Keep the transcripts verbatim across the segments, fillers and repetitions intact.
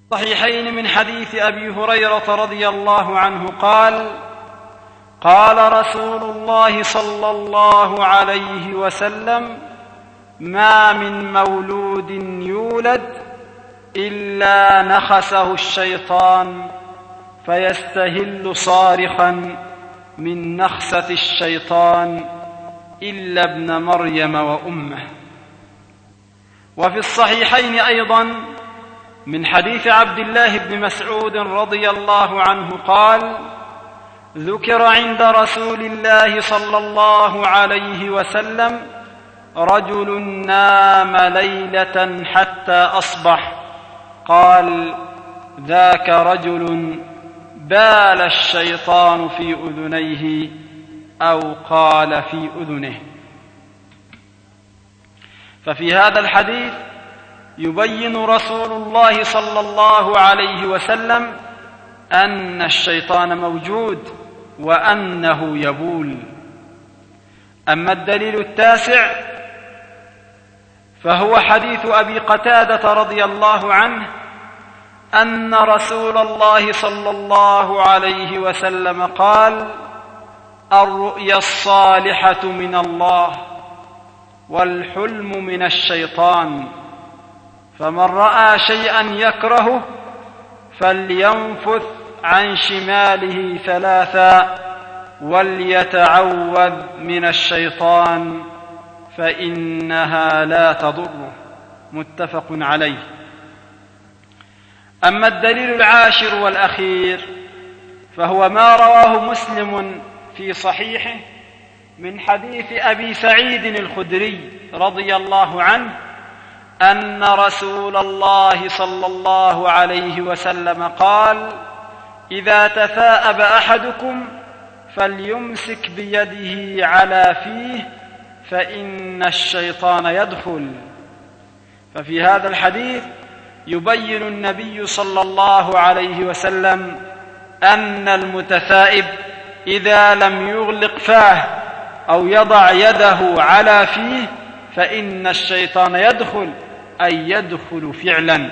صحيحين من حديث أبي هريرة رضي الله عنه قال: قال رسول الله صلى الله عليه وسلم: ما من مولود يولد إلا نخسه الشيطان فيستهل صارخا من نخسة الشيطان إلا ابن مريم وأمه. وفي الصحيحين أيضا من حديث عبد الله بن مسعود رضي الله عنه قال: ذكر عند رسول الله صلى الله عليه وسلم رجل نام ليلة حتى أصبح، قال: ذاك رجل بال الشيطان في أذنيه أو قال في أذنه. ففي هذا الحديث يبين رسول الله صلى الله عليه وسلم أن الشيطان موجود وأنه يبول. أما الدليل التاسع فهو حديث أبي قتادة رضي الله عنه أن رسول الله صلى الله عليه وسلم قال: الرؤيا الصالحة من الله والحلم من الشيطان، فمن رأى شيئا يكرهه فلينفث عن شماله ثلاثا وليتعوذ من الشيطان فإنها لا تضره. متفق عليه. أما الدليل العاشر والأخير فهو ما رواه مسلم في صحيحه من حديث أبي سعيد الخدري رضي الله عنه أن رسول الله صلى الله عليه وسلم قال: إذا تثاءب أحدكم فليمسك بيده على فيه فإن الشيطان يدخل. ففي هذا الحديث يبين النبي صلى الله عليه وسلم أن المتثائب إذا لم يغلق فاه أو يضع يده على فيه فإن الشيطان يدخل، أي يدخل فعلا.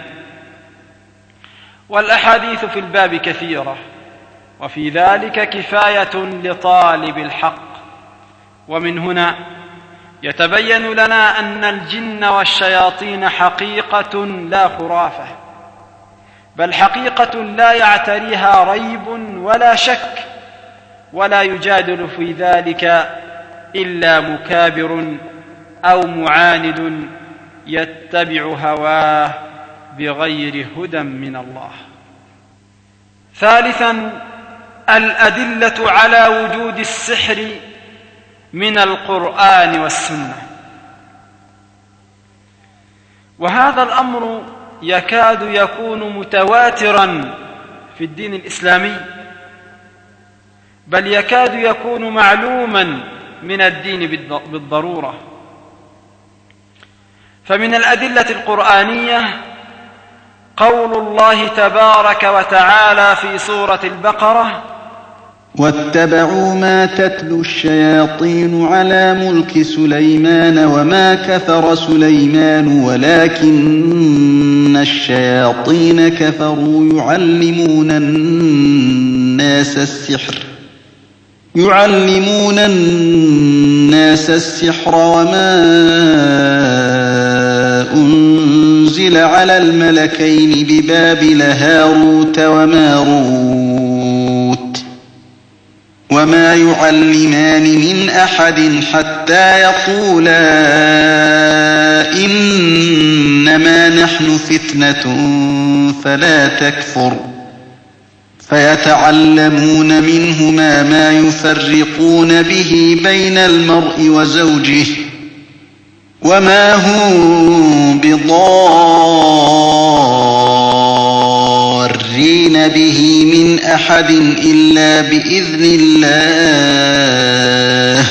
والأحاديث في الباب كثيرة، وفي ذلك كفاية لطالب الحق. ومن هنا يتبين لنا أن الجن والشياطين حقيقة لا خرافة، بل حقيقة لا يعتريها ريب ولا شك، ولا يجادل في ذلك إلا مكابر أو معاند يتبع هواه بغير هدى من الله. ثالثا، الأدلة على وجود السحر من القرآن والسنة. وهذا الأمر يكاد يكون متواترا في الدين الإسلامي، بل يكاد يكون معلوما من الدين بالضرورة. فمن الأدلة القرآنية قول الله تبارك وتعالى في سورة البقرة: واتبعوا ما تتلو الشياطين على ملك سليمان وما كفر سليمان ولكن الشياطين كفروا يعلمون الناس السحر يعلمون الناس السحر وما أنزل على الملكين ببابل هاروت وماروت وما يعلمان من أحد حتى يقولا إنما نحن فتنة فلا تكفر، فيتعلمون منهما ما يفرقون به بين المرء وزوجه وما هم بضارين به من أحد إلا بإذن الله،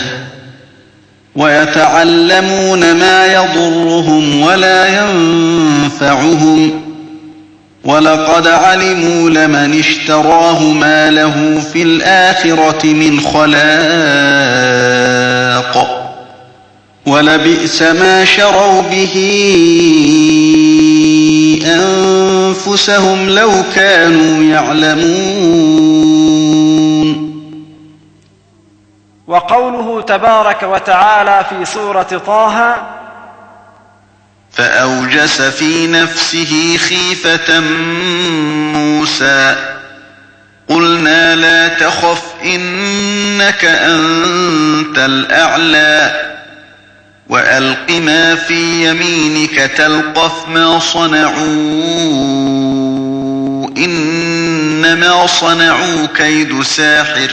ويتعلمون ما يضرهم ولا ينفعهم، ولقد علموا لمن اشتراه ما له في الآخرة من خلاق، ولبئس ما شروا به أنفسهم لو كانوا يعلمون. وقوله تبارك وتعالى في سورة طه: فأوجس في نفسه خيفة موسى قلنا لا تخف إنك أنت الأعلى وألق ما في يمينك تلقف ما صنعوا إنما صنعوا كيد ساحر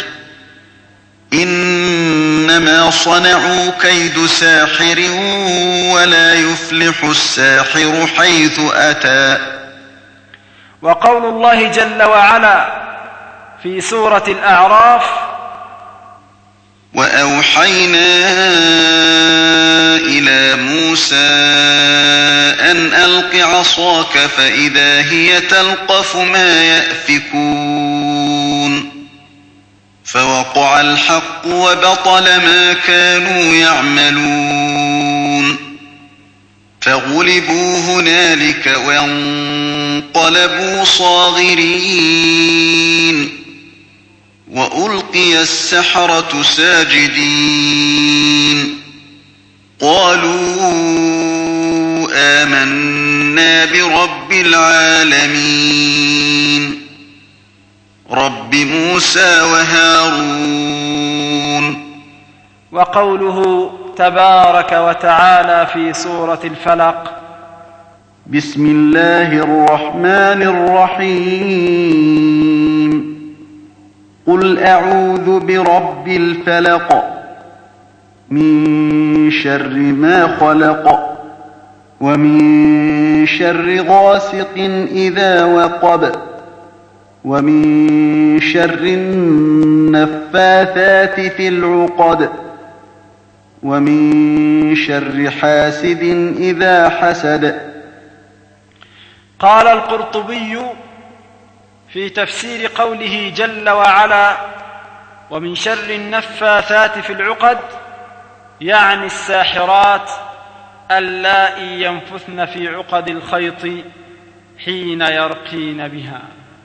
إنما صنعوا كيد ساحر ولا يفلح الساحر حيث أتى. وقول الله جل وعلا في سورة الأعراف: وأوحينا إلى موسى أن ألق عصاك فإذا هي تلقف ما يأفكون فوقع الحق وبطل ما كانوا يعملون فغلبوا هنالك وانقلبوا صاغرين وألقي السحرة ساجدين قالوا آمنا برب العالمين رب موسى وهارون. وقوله تبارك وتعالى في سورة الفلق: بسم الله الرحمن الرحيم قل أعوذ برب الفلق من شر ما خلق ومن شر غاسق إذا وقب ومن شر النفاثات في العقد ومن شر حاسد إذا حسد. قال القرطبي في تفسير قوله جل وعلا: ومن شر النفاثات في العقد، يعني الساحرات اللائي ينفثن في عقد الخيط حين يرقين بها.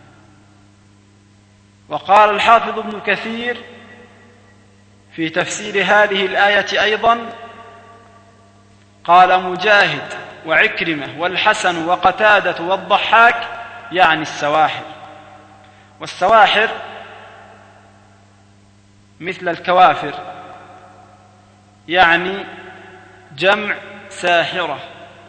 وقال الحافظ ابن كثير في تفسير هذه الآية أيضا: قال مجاهد وعكرمة والحسن وقتادة والضحاك يعني السواحر. والسواحر مثل الكوافر، يعني جمع ساحرة.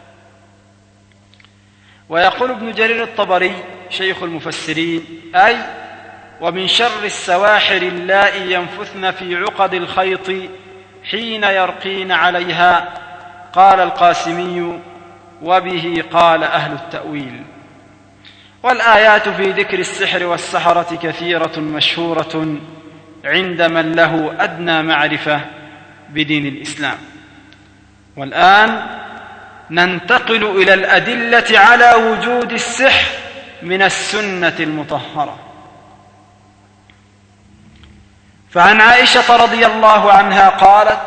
ويقول ابن جرير الطبري شيخ المفسرين: أي ومن شر السواحر اللائي ينفثن في عقد الخيط حين يرقين عليها. قال القاسمي: وبه قال أهل التأويل. والآيات في ذكر السحر والسحرة كثيرة مشهورة عند من له أدنى معرفة بدين الإسلام. والآن ننتقل إلى الأدلة على وجود السحر من السنة المطهرة. فعن عائشة رضي الله عنها قالت: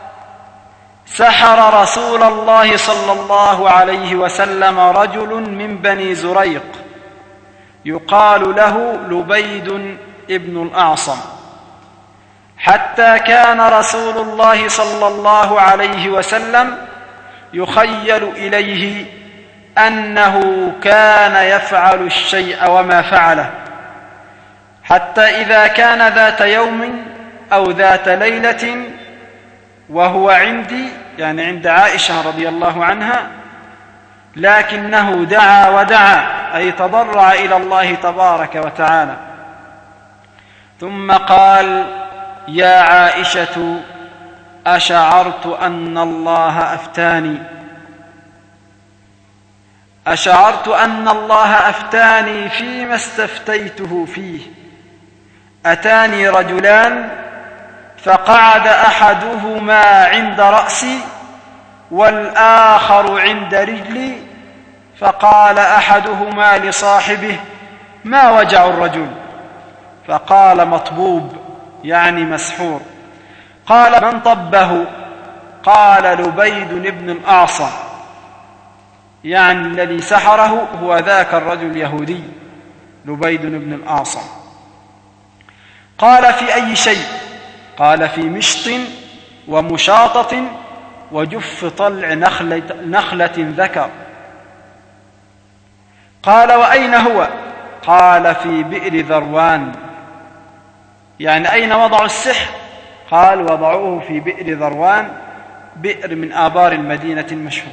سحر رسول الله صلى الله عليه وسلم رجل من بني زريق يقال له لبيد ابن الأعصم، حتى كان رسول الله صلى الله عليه وسلم يخيل إليه أنه كان يفعل الشيء وما فعله، حتى إذا كان ذات يوم أو ذات ليلة وهو عندي، يعني عند عائشة رضي الله عنها، لكنه دعا ودعا، أي تضرع إلى الله تبارك وتعالى، ثم قال: يا عائشة أشعرت أن الله أفتاني أشعرت أن الله أفتاني فيما استفتيته فيه. أتاني رجلان فقعد أحدهما عند رأسي والآخر عند رجلي، فقال أحدهما لصاحبه: ما وجع الرجل؟ فقال: مطبوب، يعني مسحور. قال: من طبه؟ قال لبيد بن الأعصم، يعني الذي سحره هو ذاك الرجل اليهودي لبيد بن الأعصم. قال في أي شيء؟ قال في مشط ومشاطة وجف طلع نخلة, نخلة ذكر. قال وأين هو؟ قال في بئر ذروان. يعني أين وضعوا السحر؟ قال وضعوه في بئر ذروان، بئر من آبار المدينة المشهور.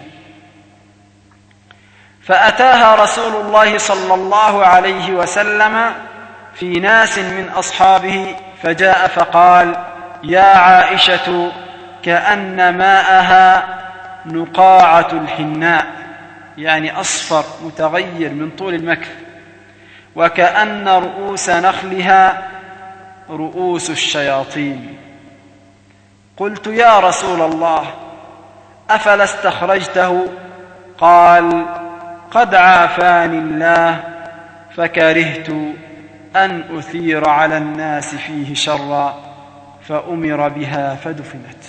فأتاها رسول الله صلى الله عليه وسلم في ناس من أصحابه، فجاء فقال: يا عائشة كأن ماءها نقاعة الحناء، يعني أصفر متغير من طول المكث، وكأن رؤوس نخلها رؤوس الشياطين. قلت: يا رسول الله أفلا استخرجته؟ قال: قد عافاني الله فكرهت أن أثير على الناس فيه شرا، فأمر بها فدفنت.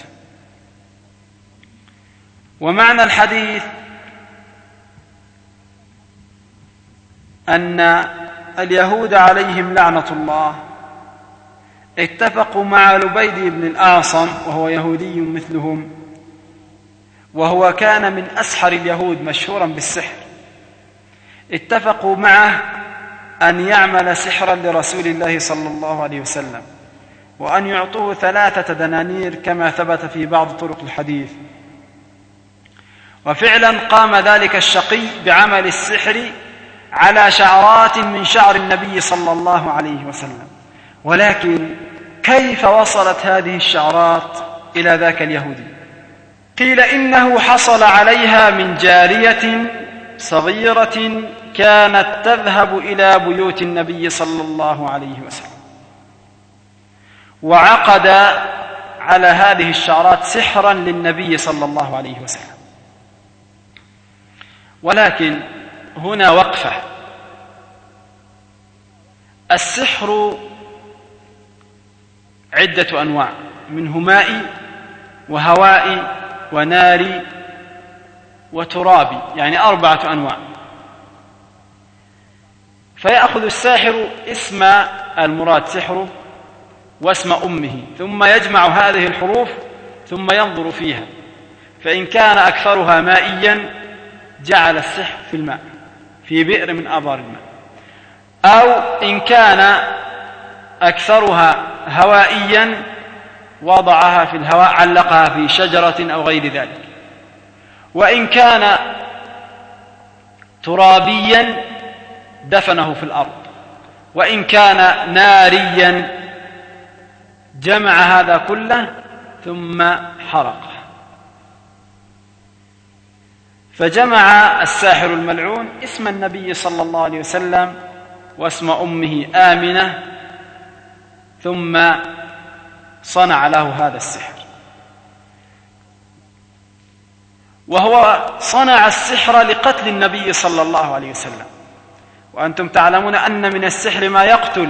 ومعنى الحديث أن اليهود عليهم لعنة الله اتفقوا مع لبيد بن الأعصم، وهو يهودي مثلهم، وهو كان من أسحر اليهود مشهورا بالسحر. اتفقوا معه أن يعمل سحرا لرسول الله صلى الله عليه وسلم، وأن يعطوه ثلاثة دنانير كما ثبت في بعض طرق الحديث. وفعلا قام ذلك الشقي بعمل السحر على شعرات من شعر النبي صلى الله عليه وسلم. ولكن كيف وصلت هذه الشعرات إلى ذاك اليهودي؟ قيل إنه حصل عليها من جارية صغيرة كانت تذهب إلى بيوت النبي صلى الله عليه وسلم، وعقد على هذه الشعرات سحرا للنبي صلى الله عليه وسلم. ولكن هنا وقفة. السحر عدة أنواع، منه مائي وهوائي وناري وترابي، يعني أربعة أنواع. فيأخذ الساحر اسم المراد سحره واسم أمه، ثم يجمع هذه الحروف ثم ينظر فيها، فإن كان أكثرها مائيا جعل السحر في الماء في بئر من آبار الماء، أو إن كان أكثرها هوائيا وضعها في الهواء، علقها في شجرة أو غير ذلك. وإن كان ترابيا دفنه في الأرض. وإن كان ناريا جمع هذا كله ثم حرقه. فجمع الساحر الملعون اسم النبي صلى الله عليه وسلم واسم أمه آمنة، ثم صنع له هذا السحر. وهو صنع السحر لقتل النبي صلى الله عليه وسلم، وأنتم تعلمون أن من السحر ما يقتل.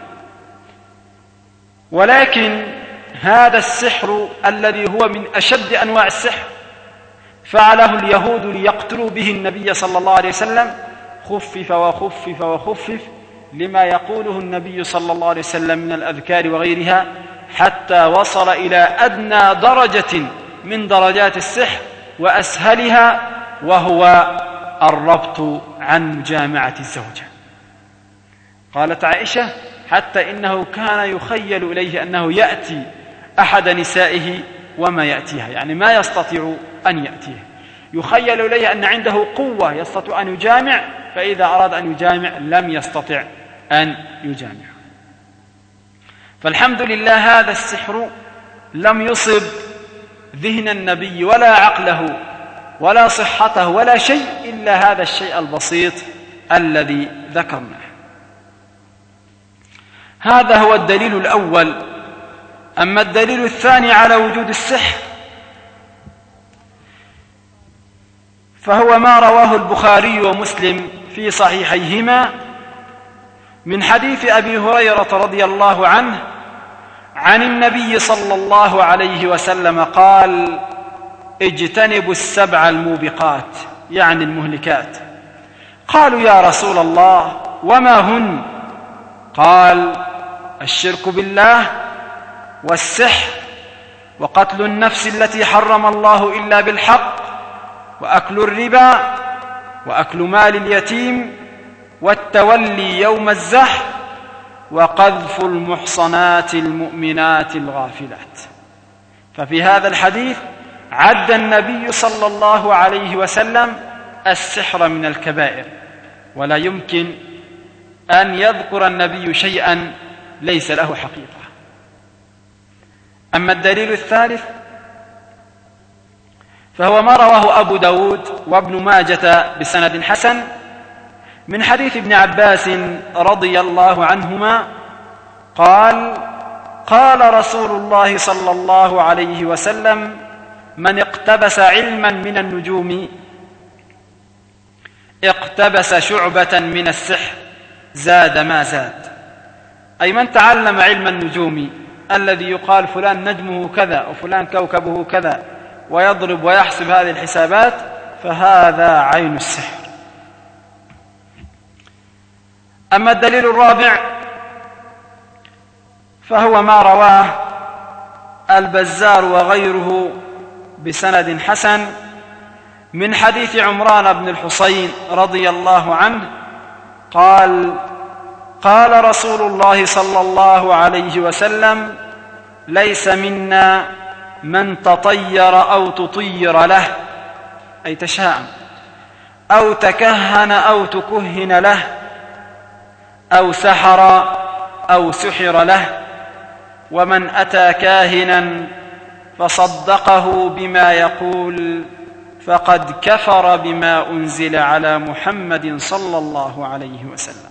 ولكن هذا السحر الذي هو من أشد أنواع السحر فعله اليهود ليقتلوا به النبي صلى الله عليه وسلم، خفف وخفف وخفف لما يقوله النبي صلى الله عليه وسلم من الأذكار وغيرها، حتى وصل إلى أدنى درجة من درجات السحر وأسهلها، وهو الربط عن مجامعة الزوجة. قالت عائشة: حتى إنه كان يخيل إليه أنه يأتي أحد نسائه وما يأتيها، يعني ما يستطيع أن يأتيه. يخيل إليه أن عنده قوة يستطيع أن يجامع، فإذا أراد أن يجامع لم يستطع أن يجامع. فالحمد لله هذا السحر لم يصب ذهن النبي ولا عقله ولا صحته ولا شيء إلا هذا الشيء البسيط الذي ذكرناه. هذا هو الدليل الأول. أما الدليل الثاني على وجود السحر فهو ما رواه البخاري ومسلم في صحيحيهما من حديث أبي هريرة رضي الله عنه عن النبي صلى الله عليه وسلم قال: اجتنبوا السبع الموبقات يعني المهلكات. قالوا يا رسول الله وما هن؟ قال الشرك بالله والسحر وقتل النفس التي حرم الله إلا بالحق وأكل الربا وأكل مال اليتيم والتولي يوم الزحف وقذف المحصنات المؤمنات الغافلات. ففي هذا الحديث عد النبي صلى الله عليه وسلم السحر من الكبائر، ولا يمكن أن يذكر النبي شيئا ليس له حقيقة. أما الدليل الثالث فهو ما رواه أبو داود وابن ماجة بسند حسن من حديث ابن عباس رضي الله عنهما قال قال رسول الله صلى الله عليه وسلم من اقتبس علما من النجوم اقتبس شعبة من السحر زاد ما زاد. أي من تعلم علم النجوم الذي يقال فلان نجمه كذا وفلان كوكبه كذا ويضرب ويحسب هذه الحسابات فهذا عين السحر. أما الدليل الرابع فهو ما رواه البزار وغيره بسند حسن من حديث عمران بن الحصين رضي الله عنه قال قال رسول الله صلى الله عليه وسلم ليس منا من تطير أو تطير له أي تشاءم أو تكهن أو تكهن له أو سحر أو سحر له ومن أتى كاهنا فصدقه بما يقول فقد كفر بما أنزل على محمد صلى الله عليه وسلم.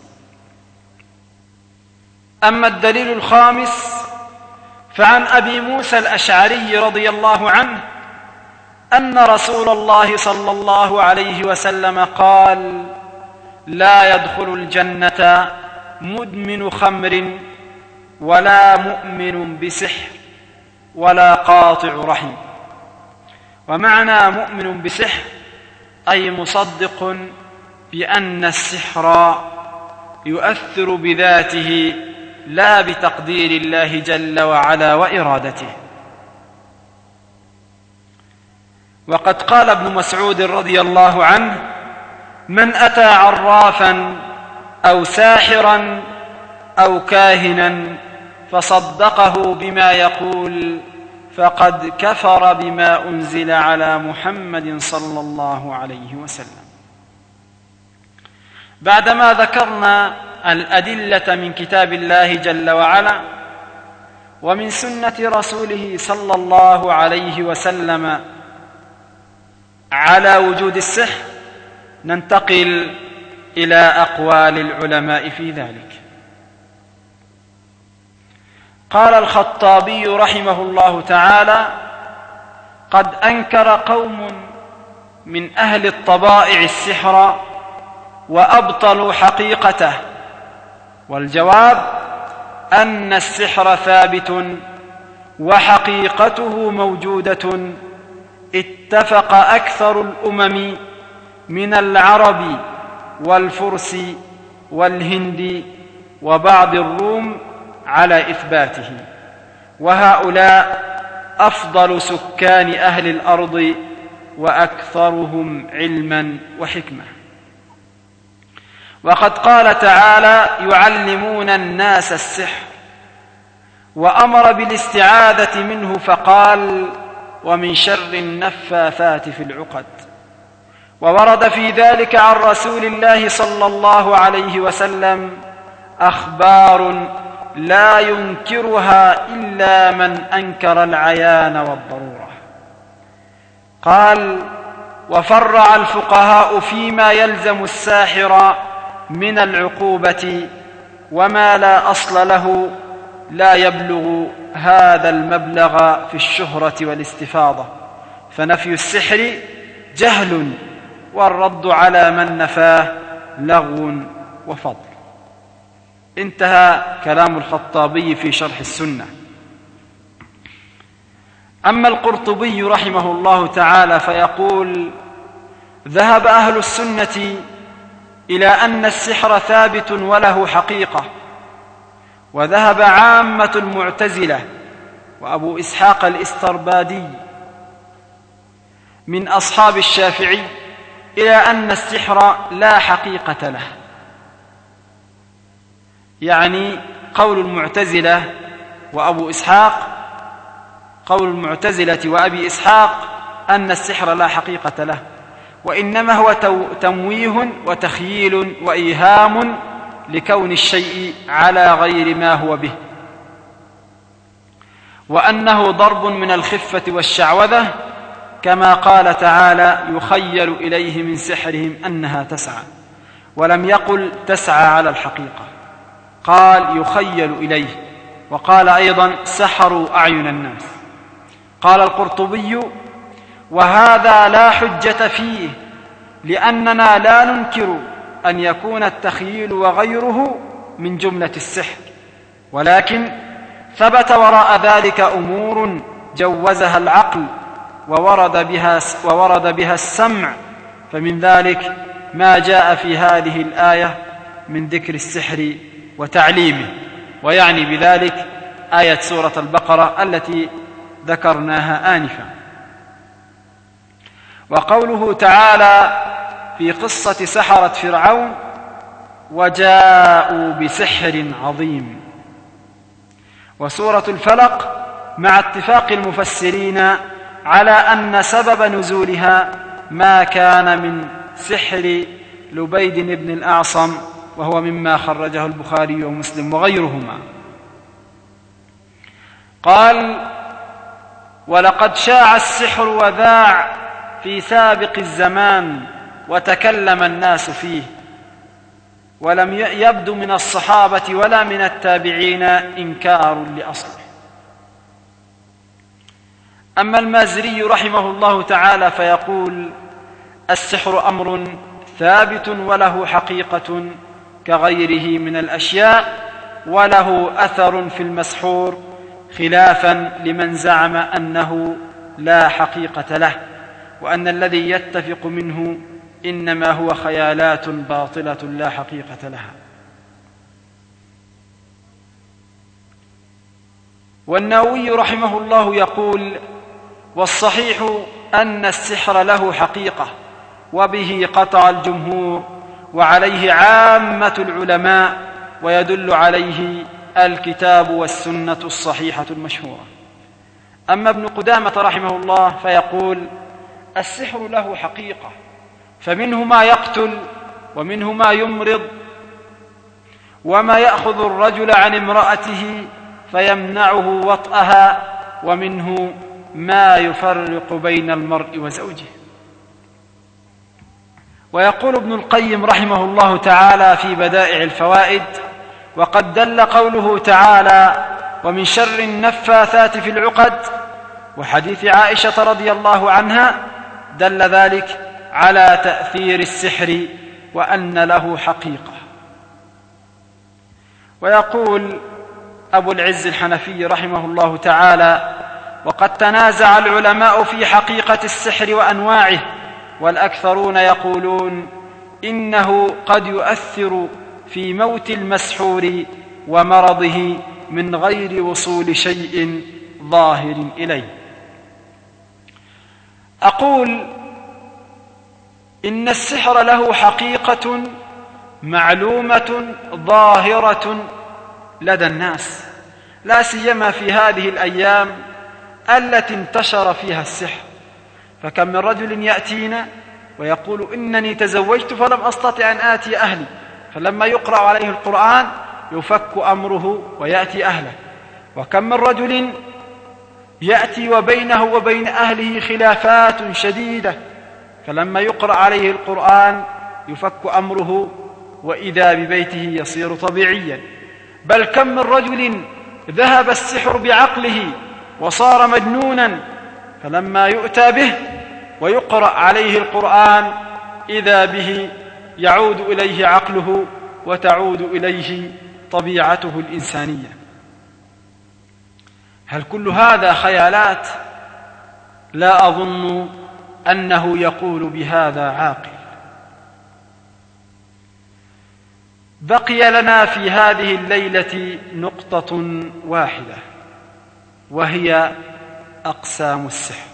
أما الدليل الخامس فعن أبي موسى الأشعري رضي الله عنه أن رسول الله صلى الله عليه وسلم قال لا يدخل الجنة مدمن خمر ولا مؤمن بسحر ولا قاطع رحم. ومعنى مؤمن بسحر أي مصدق بأن السحر يؤثر بذاته لا بتقدير الله جل وعلا وإرادته. وقد قال ابن مسعود رضي الله عنه من أتى عرافا أو ساحرا أو كاهنا فصدقه بما يقول فقد كفر بما أنزل على محمد صلى الله عليه وسلم. بعدما ذكرنا الأدلة من كتاب الله جل وعلا ومن سنة رسوله صلى الله عليه وسلم على وجود السحر ننتقل إلى أقوال العلماء في ذلك. قال الخطابي رحمه الله تعالى قد أنكر قوم من أهل الطبائع السحر وأبطلوا حقيقته، والجواب أن السحر ثابت وحقيقته موجودة اتفق أكثر الأمم من العرب والفرس والهند وبعض الروم على إثباته، وهؤلاء أفضل سكان أهل الأرض وأكثرهم علما وحكمة. وقد قال تعالى يعلمون الناس السحر وأمر بالاستعاذة منه فقال ومن شر النفاثات في العقد. وورد في ذلك عن رسول الله صلى الله عليه وسلم أخبار لا ينكرها إلا من أنكر العيان والضرورة. قال وفرع الفقهاء فيما يلزم الساحر من العقوبة وما لا أصل له لا يبلغ هذا المبلغ في الشهرة والاستفاضة، فنفي السحر جهل والرد على من نفاه لغو وفضل. انتهى كلام الخطابي في شرح السنة. أما القرطبي رحمه الله تعالى فيقول: ذهب أهل السنة إلى أن السحر ثابت وله حقيقة، وذهب عامة المعتزلة وأبو إسحاق الإستربادي من أصحاب الشافعي إلى أن السحر لا حقيقة له. يعني قول المعتزلة وأبو إسحاق قول المعتزلة وأبي إسحاق أن السحر لا حقيقة له، وإنما هو تمويه وتخييل وإيهام لكون الشيء على غير ما هو به، وأنه ضرب من الخفة والشعوذة، كما قال تعالى: يخيل إليه من سحرهم أنها تسعى، ولم يقل تسعى على الحقيقة، قال يخيل إليه، وقال أيضا: سحروا أعين الناس. قال القرطبي: وهذا لا حجة فيه، لأننا لا ننكر أن يكون التخييل وغيره من جملة السحر، ولكن ثبت وراء ذلك أمور جوزها العقل وورد بها, وورد بها السمع، فمن ذلك ما جاء في هذه الآية من ذكر السحر وتعليمه، ويعني بذلك آية سورة البقرة التي ذكرناها آنفا. وقوله تعالى في قصة سحرة فرعون: وجاءوا بسحر عظيم. وسورة الفلق مع اتفاق المفسرين على أن سبب نزولها ما كان من سحر لبيد بن الأعصم، وهو مما خرجه البخاري ومسلم وغيرهما. قال: ولقد شاع السحر وذاع في سابق الزمان، وتكلم الناس فيه، ولم يبدو من الصحابة ولا من التابعين إنكار لأصله. أما المازري رحمه الله تعالى فيقول: السحر أمر ثابت وله حقيقة كغيره من الأشياء، وله أثر في المسحور، خلافا لمن زعم أنه لا حقيقة له، وأن الذي يتفق منه إنما هو خيالات باطلة لا حقيقة لها. والنووي رحمه الله يقول: والصحيح أن السحر له حقيقة، وبه قطع الجمهور، وعليه عامة العلماء، ويدل عليه الكتاب والسنة الصحيحة المشهورة. أما ابن قدامة رحمه الله فيقول: السحر له حقيقة، فمنه ما يقتل، ومنه ما يمرض، وما يأخذ الرجل عن امرأته فيمنعه وطئها، ومنه ما يفرق بين المرء وزوجه. ويقول ابن القيم رحمه الله تعالى في بدائع الفوائد: وقد دل قوله تعالى: ومن شر النفاثات في العقد، وحديث عائشة رضي الله عنها، دل ذلك على تأثير السحر وأن له حقيقة. ويقول أبو العز الحنفي رحمه الله تعالى: وقد تنازع العلماء في حقيقة السحر وأنواعه، والأكثرون يقولون إنه قد يؤثر في موت المسحور ومرضه من غير وصول شيء ظاهر إليه. أقول إن السحر له حقيقة معلومة ظاهرة لدى الناس، لا سيما في هذه الأيام التي انتشر فيها السحر. فكم من رجل يأتينا ويقول: إنني تزوجت فلم أستطع أن آتي أهلي، فلما يقرأ عليه القرآن يفك أمره ويأتي أهله. وكم من رجل يأتي وبينه وبين أهله خلافات شديدة، فلما يقرأ عليه القرآن يفك أمره وإذا ببيته يصير طبيعيا. بل كم من رجل ذهب السحر بعقله وصار مجنونا، فلما يؤتى به ويقرأ عليه القرآن إذا به يعود إليه عقله وتعود إليه طبيعته الإنسانية. هل كل هذا خيالات لا أظن أنه يقول بهذا عاقل. بقي لنا في هذه الليلة نقطة واحدة، وهي أقسام السحر.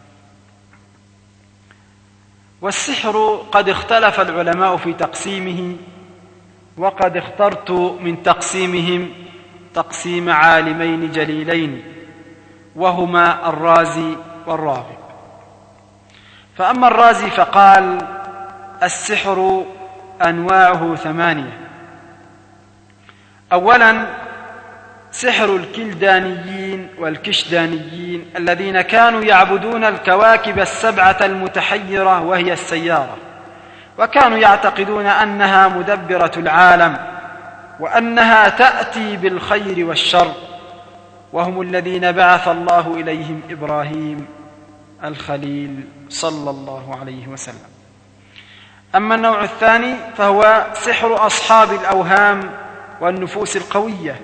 والسحر قد اختلف العلماء في تقسيمه، وقد اخترت من تقسيمهم تقسيم عالمين جليلين، وهما الرازي والراغب. فأما الرازي فقال: السحر أنواعه ثمانية. أولا سحر الكلدانيين والكشدانيين الذين كانوا يعبدون الكواكب السبعة المتحيرة وهي السيارة، وكانوا يعتقدون أنها مدبرة العالم وأنها تأتي بالخير والشر، وهم الذين بعث الله إليهم إبراهيم الخليل صلى الله عليه وسلم. أما النوع الثاني فهو سحر أصحاب الأوهام والنفوس القوية،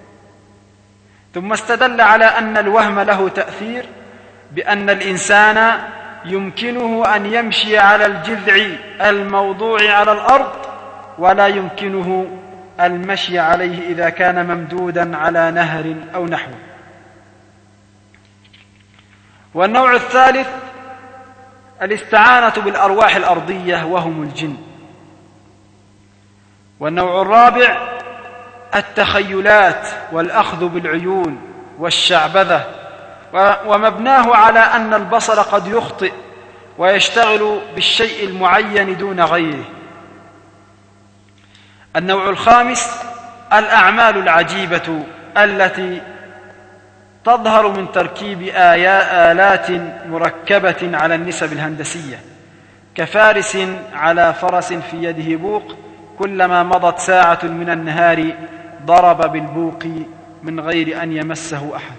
ثم استدل على أن الوهم له تأثير بأن الإنسان يمكنه أن يمشي على الجذع الموضوع على الأرض، ولا يمكنه المشي عليه إذا كان ممدودا على نهر أو نحوه. والنوع الثالث الاستعانة بالأرواح الأرضية وهم الجن. والنوع الرابع التخيلات والأخذ بالعيون والشعبذة، ومبناه على أن البصر قد يخطئ ويشتغل بالشيء المعين دون غيره. النوع الخامس الأعمال العجيبة التي تظهر من تركيب آلات مركبة على النسب الهندسية، كفارس على فرس في يده بوق، كلما مضت ساعة من النهار ضرب بالبوق من غير أن يمسه أحد.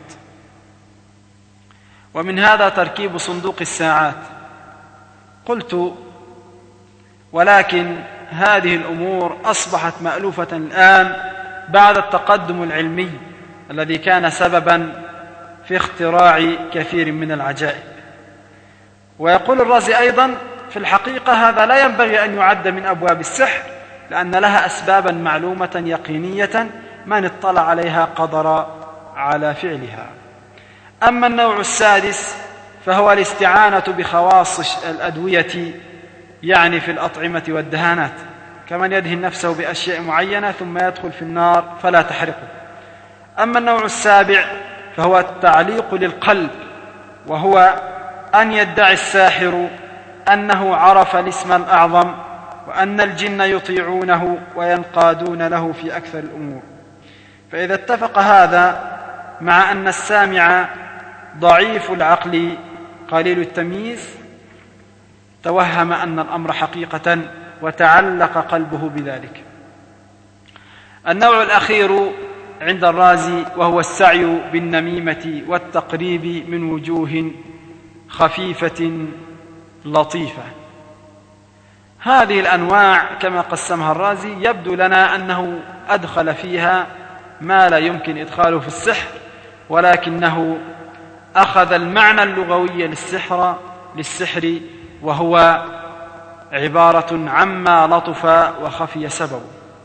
ومن هذا تركيب صندوق الساعات. قلت: ولكن هذه الأمور أصبحت مألوفة الآن بعد التقدم العلمي الذي كان سببا في اختراع كثير من العجائب. ويقول الرازي أيضا: في الحقيقة هذا لا ينبغي أن يعد من أبواب السحر، لأن لها أسبابا معلومة يقينية من اطلع عليها قدر على فعلها. أما النوع السادس فهو الاستعانة بخواص الأدوية، يعني في الأطعمة والدهانات، كمن يدهن نفسه بأشياء معينة ثم يدخل في النار فلا تحرقه. أما النوع السابع فهو التعليق للقلب، وهو أن يدعي الساحر أنه عرف الاسم الأعظم وأن الجن يطيعونه وينقادون له في أكثر الأمور. فإذا اتفق هذا مع أن السامع ضعيف العقل قليل التمييز، توهم أن الأمر حقيقة وتعلق قلبه بذلك. النوع الأخير عند الرازي وهو السعي بالنميمة والتقريب من وجوه خفيفة لطيفة. هذه الأنواع كما قسمها الرازي يبدو لنا أنه أدخل فيها ما لا يمكن إدخاله في السحر، ولكنه أخذ المعنى اللغوي للسحر للسحر وهو عبارة عما لطف وخفي سببه.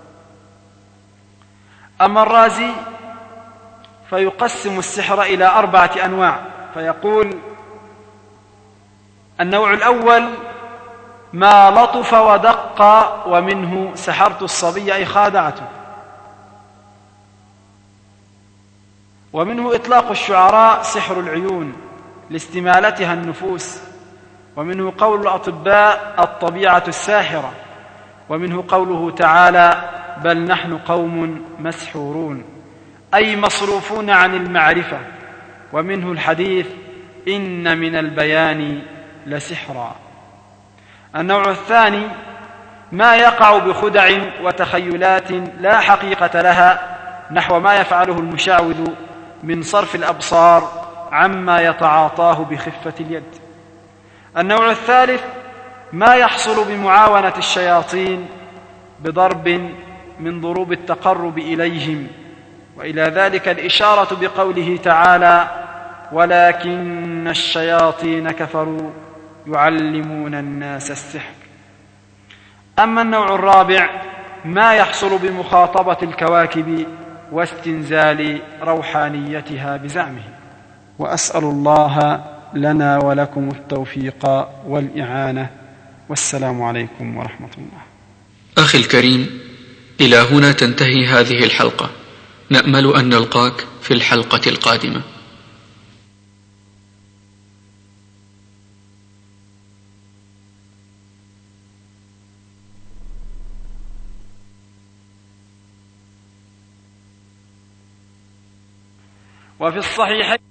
أما الرازي فيقسم السحر إلى أربعة أنواع، فيقول: النوع الأول ما لطف ودق، ومنه سحرت الصبي أي خادعته. ومنه إطلاق الشعراء سحر العيون لاستمالتها النفوس. ومنه قول الأطباء الطبيعة الساحرة. ومنه قوله تعالى: بل نحن قوم مسحورون، أي مصروفون عن المعرفة. ومنه الحديث: إن من البيان لسحرا. النوع الثاني ما يقع بخدع وتخيلات لا حقيقة لها، نحو ما يفعله المشعوذ من صرف الأبصار عما يتعاطاه بخفة اليد. النوع الثالث ما يحصل بمعاونة الشياطين بضرب من ضروب التقرب إليهم، وإلى ذلك الإشارة بقوله تعالى: ولكن الشياطين كفروا يعلمون الناس السحر. أما النوع الرابع ما يحصل بمخاطبة الكواكب واستنزال روحانيتها بزعمه. وأسأل الله لنا ولكم التوفيق والإعانة، والسلام عليكم ورحمة الله. أخي الكريم، إلى هنا تنتهي هذه الحلقة، نأمل أن نلقاك في الحلقة القادمة. وفي الصحيحين